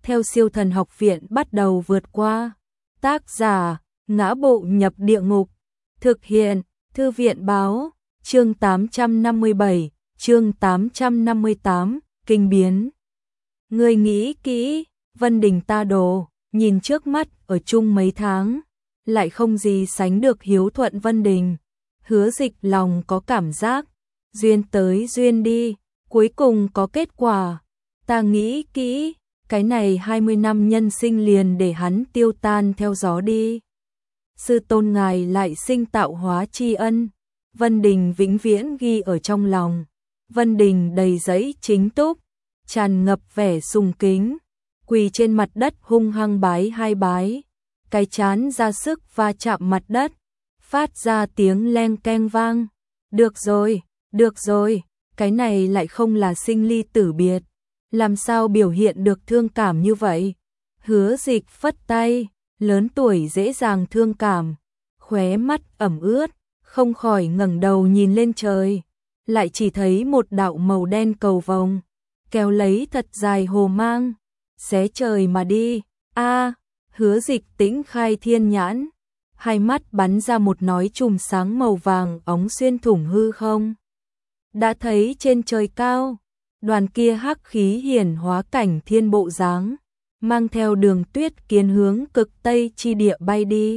theo Siêu Thần Học Viện bắt đầu vượt qua. Tác giả: Ngã Bộ Nhập Địa Ngục. Thực hiện: Thư viện báo. Chương 857, chương 858, kinh biến. Ngươi nghĩ kỹ, Vân Đình ta đồ, nhìn trước mắt ở chung mấy tháng, lại không gì sánh được hiếu thuận Vân Đình. Hứa Dịch lòng có cảm giác, duyên tới duyên đi, cuối cùng có kết quả. Ta nghĩ kỹ, cái này 20 năm nhân sinh liền để hắn tiêu tan theo gió đi. Sư tôn ngài lại sinh tạo hóa tri ân, Vân Đình vĩnh viễn ghi ở trong lòng. Vân Đình đầy giấy chính túc, tràn ngập vẻ sùng kính, quỳ trên mặt đất hung hăng bái 2 bái, cái trán ra sức va chạm mặt đất, phát ra tiếng leng keng vang. Được rồi, cái này lại không là sinh ly tử biệt, làm sao biểu hiện được thương cảm như vậy? Hứa Dịch phất tay, lớn tuổi dễ dàng thương cảm, khóe mắt ẩm ướt, không khỏi ngẩng đầu nhìn lên trời, lại chỉ thấy một đạo màu đen cầu vồng, kéo lấy thật dài hồ mang, xé trời mà đi. Hứa Dịch tĩnh khai thiên nhãn, hai mắt bắn ra một nói chùm sáng màu vàng óng xuyên thủng hư không. Đã thấy trên trời cao, đoàn kia hắc khí hiển hóa cảnh thiên bộ dáng, mang theo Đường Tuyết Kiến hướng cực tây chi địa bay đi.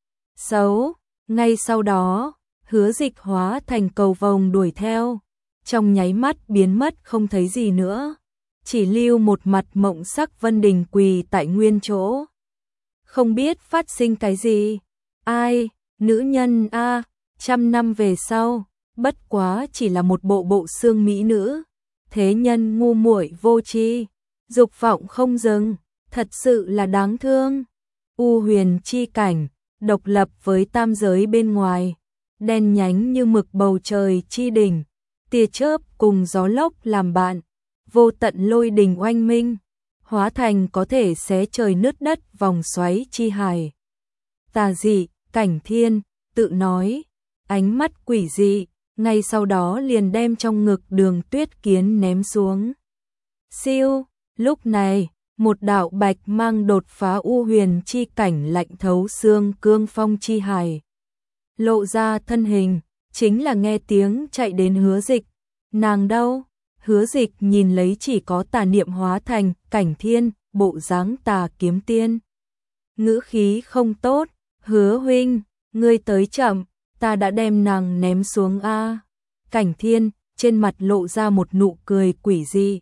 Ngay sau đó, Hứa Dịch hóa thành cầu vồng đuổi theo, trong nháy mắt biến mất không thấy gì nữa, chỉ lưu một mặt mộng sắc Vân Đình quỳ tại nguyên chỗ. Không biết phát sinh cái gì. Ai, nữ nhân a, 100 năm về sau, bất quá chỉ là một bộ xương mỹ nữ, thế nhân ngu muội vô tri, dục vọng không dừng, thật sự là đáng thương. U huyền chi cảnh, độc lập với tam giới bên ngoài, đen nhánh như mực bầu trời chi đỉnh, tia chớp cùng gió lốc làm bạn, vô tận lôi đình oanh minh, hóa thành có thể xé trời nứt đất vòng xoáy chi hải. Tà dị, Cảnh Thiên tự nói, ánh mắt quỷ dị, ngay sau đó liền đem trong ngực Đường Tuyết Kiến ném xuống. Siêu, lúc này, một đạo bạch mang đột phá u huyền chi cảnh lạnh thấu xương cương phong chi hải. Lộ ra thân hình, chính là nghe tiếng chạy đến Hứa Dịch. Nàng đâu? Hứa Dịch nhìn lấy chỉ có tà niệm hóa thành Cảnh Thiên, bộ dáng tà kiếm tiên. Ngữ khí không tốt, Hứa huynh, ngươi tới chậm, ta đã đem nàng ném xuống a. Cảnh Thiên, trên mặt lộ ra một nụ cười quỷ dị.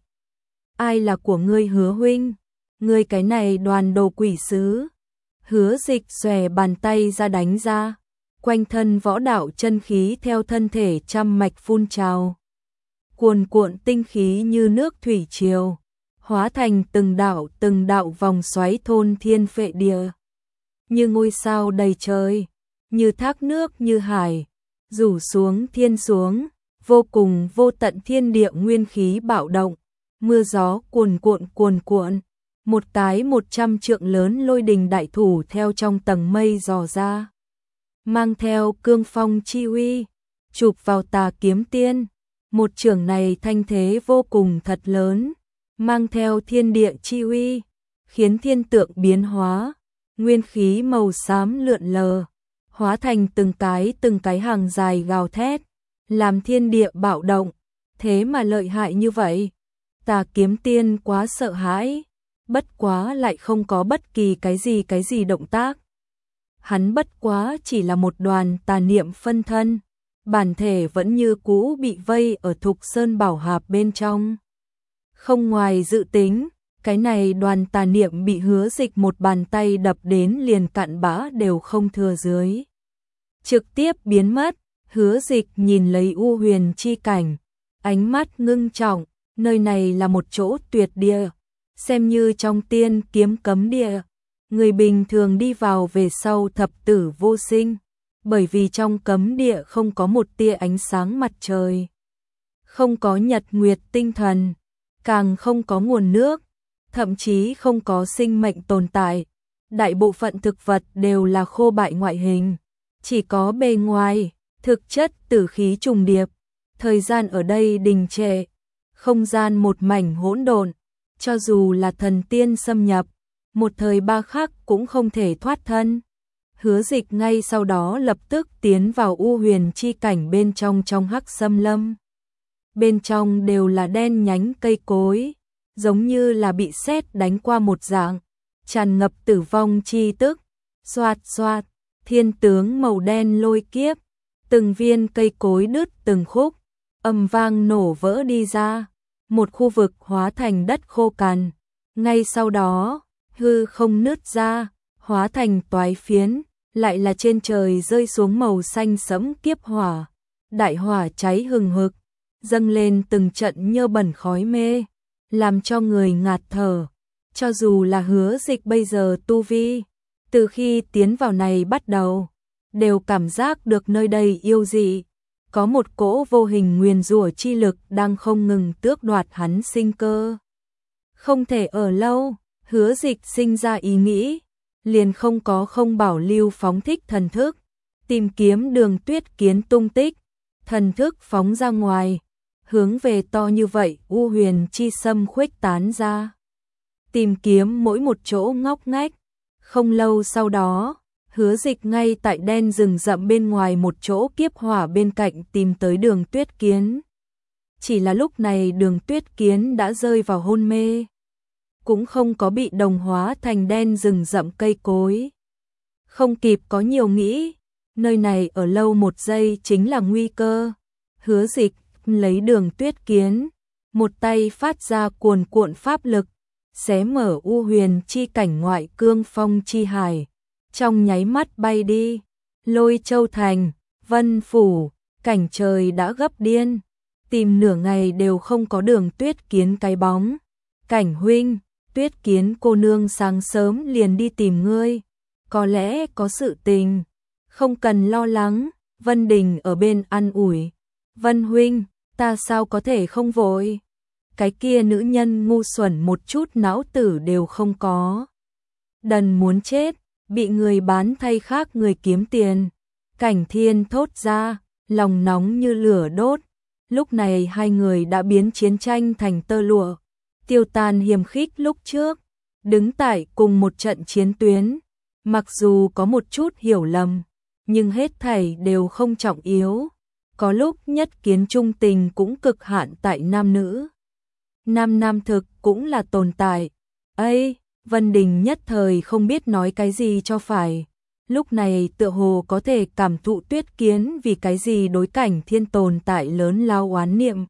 Ai là của ngươi Hứa huynh? Ngươi cái này đoàn đồ quỷ sứ. Hứa Dịch xòe bàn tay ra đánh ra, quanh thân võ đạo chân khí theo thân thể trăm mạch phun trào. Cuồn cuộn tinh khí như nước thủy triều, hóa thành từng đạo vòng xoáy thôn thiên phệ địa. Như ngôi sao đầy trời, như thác nước như hải, rủ xuống thiên xuống, vô cùng vô tận thiên địa nguyên khí bạo động, mưa gió cuồn cuộn, một cái 100 trượng lớn lôi đình đại thủ theo trong tầng mây dò ra, mang theo cương phong chi uy, chụp vào tà kiếm tiên. Một chưởng này thanh thế vô cùng thật lớn, mang theo thiên địa chi uy, khiến thiên tượng biến hóa, nguyên khí màu xám lượn lờ, hóa thành từng cái hàng dài gào thét, làm thiên địa bạo động. Thế mà lợi hại như vậy, tà kiếm tiên quá sợ hãi, bất quá lại không có bất kỳ cái gì động tác. Hắn bất quá chỉ là một đoàn tà niệm phân thân, bản thể vẫn như cũ bị vây ở Thục Sơn Bảo Hạp bên trong. Không ngoài dự tính, cái này đoàn tà niệm bị Hứa Dịch một bàn tay đập đến liền cặn bã đều không thừa dưới. Trực tiếp biến mất. Hứa Dịch nhìn lấy u huyền chi cảnh, ánh mắt ngưng trọng, nơi này là một chỗ tuyệt địa, xem như trong tiên kiếm cấm địa. Người bình thường đi vào về sau thập tử vô sinh, bởi vì trong cấm địa không có một tia ánh sáng mặt trời, không có nhật nguyệt tinh thần, càng không có nguồn nước, thậm chí không có sinh mệnh tồn tại. Đại bộ phận thực vật đều là khô bại ngoại hình, chỉ có bề ngoài, thực chất tử khí trùng điệp. Thời gian ở đây đình trệ, không gian một mảnh hỗn độn, cho dù là thần tiên xâm nhập, một thời ba khắc cũng không thể thoát thân. Hứa Dịch ngay sau đó lập tức tiến vào U Huyền chi cảnh bên trong hắc xâm lâm. Bên trong đều là đen nhánh cây cối, giống như là bị sét đánh qua một dạng, tràn ngập tử vong chi tức. Xoạt xoạt, thiên tướng màu đen lôi kiếp, từng viên cây cối đứt từng khúc, ầm vang nổ vỡ đi ra, một khu vực hóa thành đất khô cằn. Ngay sau đó, hư không nứt ra, hóa thành toái phiến, lại là trên trời rơi xuống màu xanh sẫm kiếp hỏa. Đại hỏa cháy hừng hực, dâng lên từng trận nhơ bẩn khói mê, làm cho người ngạt thở. Cho dù là Hứa Dịch bây giờ tu vi, từ khi tiến vào này bắt đầu, đều cảm giác được nơi đây yêu dị, có một cỗ vô hình nguyền rủa chi lực đang không ngừng tước đoạt hắn sinh cơ. Không thể ở lâu, Hứa Dịch sinh ra ý nghĩ, liền không bảo lưu phóng thích thần thức, tìm kiếm Đường Tuyết Kiến tung tích, thần thức phóng ra ngoài, hướng về to như vậy U Huyền chi xâm khuếch tán ra, tìm kiếm mỗi một chỗ ngóc ngách. Không lâu sau đó, Hứa Dịch ngay tại đen rừng rậm bên ngoài một chỗ kiếp hỏa bên cạnh tìm tới Đường Tuyết Kiến. Chỉ là lúc này Đường Tuyết Kiến đã rơi vào hôn mê, cũng không có bị đồng hóa thành đen rừng rậm cây cối. Không kịp có nhiều nghĩ, nơi này ở lâu một giây chính là nguy cơ. Hứa Dịch lấy Đường Tuyết Kiến, một tay phát ra cuồn cuộn pháp lực, xé mở U Huyền chi cảnh ngoại cương phong chi hải, trong nháy mắt bay đi. Lôi Châu thành, Vân phủ, cảnh trời đã gấp điên, tìm nửa ngày đều không có Đường Tuyết Kiến cái bóng. Cảnh huynh, Tuyết Kiến cô nương sáng sớm liền đi tìm ngươi, có lẽ có sự tình, không cần lo lắng. Vân Đình ở bên an ủi, Vân huynh, ta sao có thể không vội, cái kia nữ nhân ngu xuẩn một chút não tử đều không có, đần muốn chết, bị người bán thay khác người kiếm tiền. Cảnh Thiên thốt ra, lòng nóng như lửa đốt. Lúc này hai người đã biến chiến tranh thành tơ lụa, tiêu tan hiềm khích lúc trước, đứng tại cùng một trận chiến tuyến. Mặc dù có một chút hiểu lầm, nhưng hết thảy đều không trọng yếu. Có lúc nhất kiến trung tình cũng cực hạn tại nam nữ. Nam thực cũng là tồn tại. Ây, Vân Đình nhất thời không biết nói cái gì cho phải. Lúc này tựa hồ có thể cảm thụ Tuyết Kiến vì cái gì đối Cảnh Thiên tồn tại lớn lao oán niệm.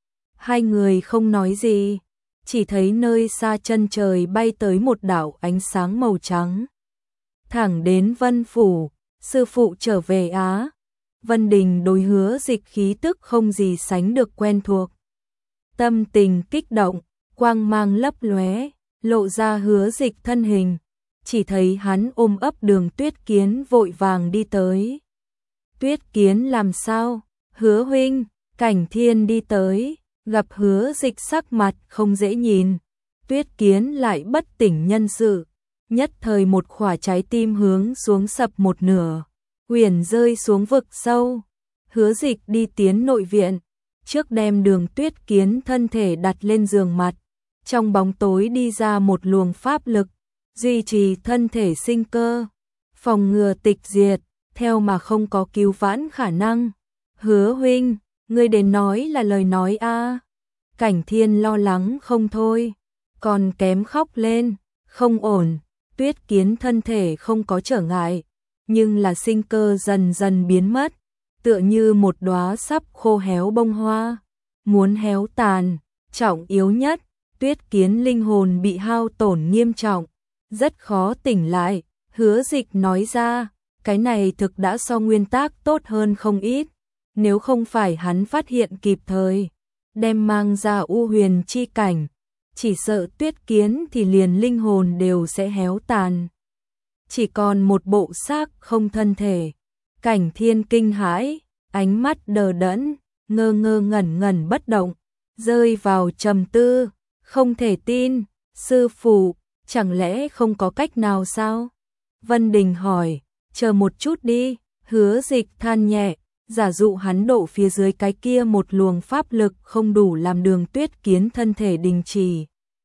Hai người không nói gì, chỉ thấy nơi xa chân trời bay tới một đạo ánh sáng màu trắng. Thẳng đến Vân phủ, sư phụ trở về á. Vân Đình đối Hứa Dịch khí tức không gì sánh được quen thuộc. Tâm tình kích động, quang mang lấp lóe, lộ ra Hứa Dịch thân hình. Chỉ thấy hắn ôm ấp Đường Tuyết Kiến vội vàng đi tới. Tuyết Kiến làm sao? Hứa huynh, Cảnh Thiên đi tới, gặp Hứa Dịch sắc mặt không dễ nhìn. Tuyết Kiến lại bất tỉnh nhân sự, nhất thời một khỏa trái tim hướng xuống sập một nửa, huyền rơi xuống vực sâu. Hứa Dịch đi tiến nội viện, trước đem Đường Tuyết Kiến thân thể đặt lên giường mặt, trong bóng tối đi ra một luồng pháp lực, duy trì thân thể sinh cơ, phòng ngừa tịch diệt, theo mà không có cứu vãn khả năng. Hứa huynh, ngươi đến nói là lời nói a. Cảnh Thiên lo lắng không thôi, còn kém khóc lên, không ổn. Tuyết Kiến thân thể không có trở ngại, nhưng là sinh cơ dần dần biến mất, tựa như một đóa sắp khô héo bông hoa, muốn héo tàn. Trọng yếu nhất, Tuyết Kiến linh hồn bị hao tổn nghiêm trọng, rất khó tỉnh lại. Hứa Dịch nói ra, cái này thực đã so nguyên tác tốt hơn không ít, nếu không phải hắn phát hiện kịp thời, đem mang ra U Huyền chi cảnh, chỉ sợ Tuyết Kiến thì liền linh hồn đều sẽ héo tàn, chỉ còn một bộ xác không thân thể. Cảnh Thiên kinh hãi, ánh mắt đờ đẫn, ngơ ngẩn bất động, rơi vào trầm tư, không thể tin. Sư phụ, chẳng lẽ không có cách nào sao? Vân Đình hỏi. Chờ một chút đi. Hứa Dịch than nhẹ, giả dụ hắn độ phía dưới cái kia một luồng pháp lực không đủ làm Đường Tuyết Kiến thân thể đình chỉ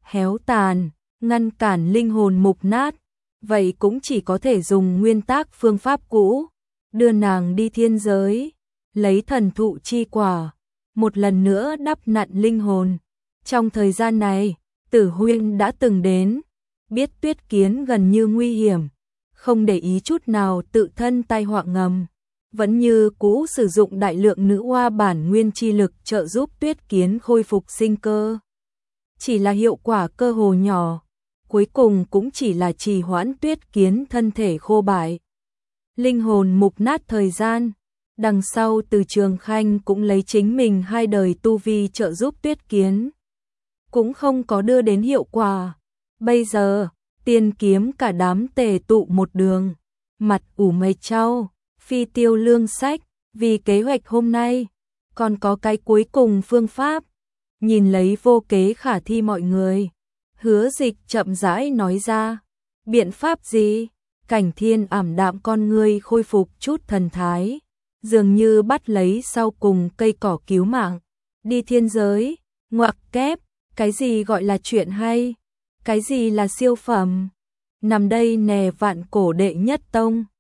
héo tàn, ngăn cản linh hồn mục nát, vậy cũng chỉ có thể dùng nguyên tắc phương pháp cũ, đưa nàng đi thiên giới, lấy thần thụ chi quả, một lần nữa đắp nặn linh hồn. Trong thời gian này, Tử Huynh đã từng đến, biết Tuyết Kiến gần như nguy hiểm, không để ý chút nào tự thân tai họa ngầm, vẫn như cũ sử dụng đại lượng nữ hoa bản nguyên chi lực trợ giúp Tuyết Kiến khôi phục sinh cơ. Chỉ là hiệu quả cơ hồ nhỏ, cuối cùng cũng chỉ là trì hoãn Tuyết Kiến thân thể khô bại. Linh hồn mục nát thời gian, đằng sau Từ Trường Khanh cũng lấy chính mình 2 đời tu vi trợ giúp Tuyết Kiến, cũng không có đưa đến hiệu quả. Bây giờ, Tiên Kiếm cả đám tề tụ một đường, mặt ủ mày chau, phi tiêu lương sách, vì kế hoạch hôm nay, còn có cái cuối cùng phương pháp. Nhìn lấy vô kế khả thi mọi người, Hứa Dịch chậm rãi nói ra, biện pháp gì? Cảnh Thiên ảm đạm con ngươi khôi phục chút thần thái, dường như bắt lấy sau cùng cây cỏ cứu mạng, đi thiên giới, ngoặc kép, cái gì gọi là chuyện hay, cái gì là siêu phẩm, nằm đây nè vạn cổ đệ nhất tông.